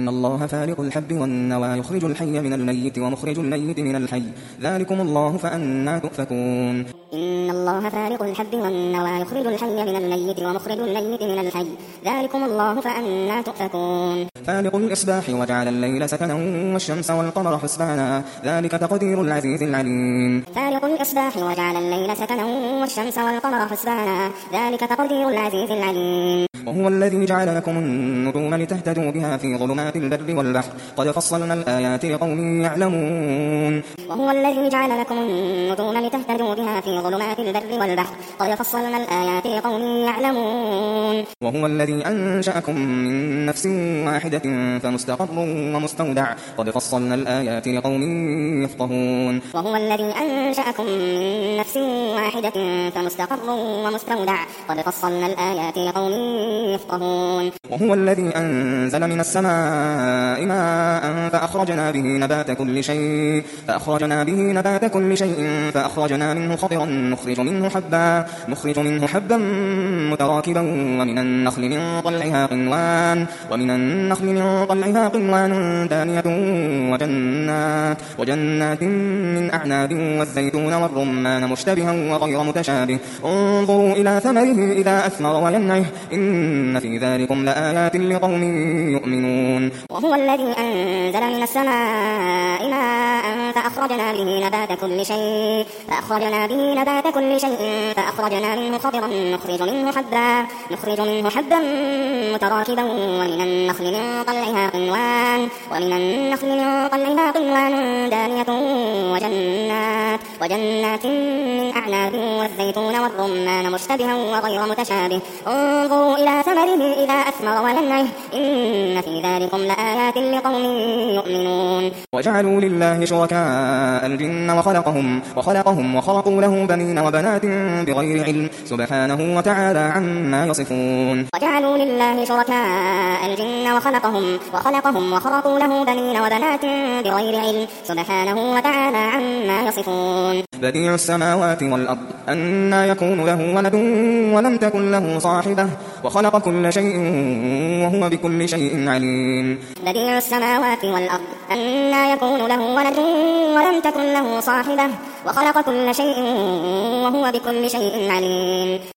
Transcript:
إن الله فالق الحب والنوى يخرج الحي من الميت ومخرج الميت من الحي ذلكم الله فأنى تؤفكون إن الله فالق الحب والنوى يخرج الحي من الميت ومخرج الميت من الحي ذلكم الله فأنى تؤفكون فالق الإصباح وجعل الليل سكنا والشمس والقمر حسبانا ذلك تقدير العزيز العليم فالق الإصباح وجعل الليل سكنا والشمس والقمر حسبانا ذلك تقدير العزيز العليم وهو الذي جعل لكم النجوم لتهتدوا بها في ظلمات البر والبحر قد فصلنا الآيات لقوم يعلمون وهو الذي جعل لكم النجوم لتهتدوا بها في ظلمات البر والبحر قد فصلنا الآيات لقوم يعلمون وهو الذي أنشأكم من نفس واحدة فمستقر ومستودع قد فصلنا الآيات لقوم يفقهون وهو الذي أنشأكم من نفس واحدة فمستقر ومستودع قد فصلنا الآيات لقوم يفقهون وهو الذي أنزل من السماء ماء فأخرجنا به نبات كل شيء فأخرجنا منه خضرا نخرج منه حبا متراكبا ومن النخل من طلعها قنوان دانية وجنات من أعناب والزيتون والرمان مشتبها وغير متشابه انظروا إلى ثمره إذا أثمر وينعه إن في ذلكم لآيات لقوم يؤمنون وهو الذي أنزل من السماء ماء فأخرجنا به نبات كل شيء فأخرجنا منه خضرا نخرج منه حبا متراكبا ومن النخل من طلعها قنوان دانية وجنات من أعناب والزيتون والرمان مشتبها وغير متشابه انظروا إلى ثمره إذا أثمر وينعه إن في ذلكم لآيات لقوم يؤمنون وجعلوا لله شركاء الجن وخلقهم وخلقوا له بنين وبنات بغير علم سبحانه وتعالى عما يصفون وجعلوا لله شركاء الجن وخلقهم وخلقوا له بنين وبنات بغير علم سبحانه وتعالى عما يصفون بديع السماوات والأرض أنى يكون له ولد ولم تكن له صاحبة وخلق كل شيء وهو بكل شيء عليم بديع السماوات والأرض أنى يكون له ولد ولم تكن له صاحبة وخلق كل شيء وهو بكل شيء عليم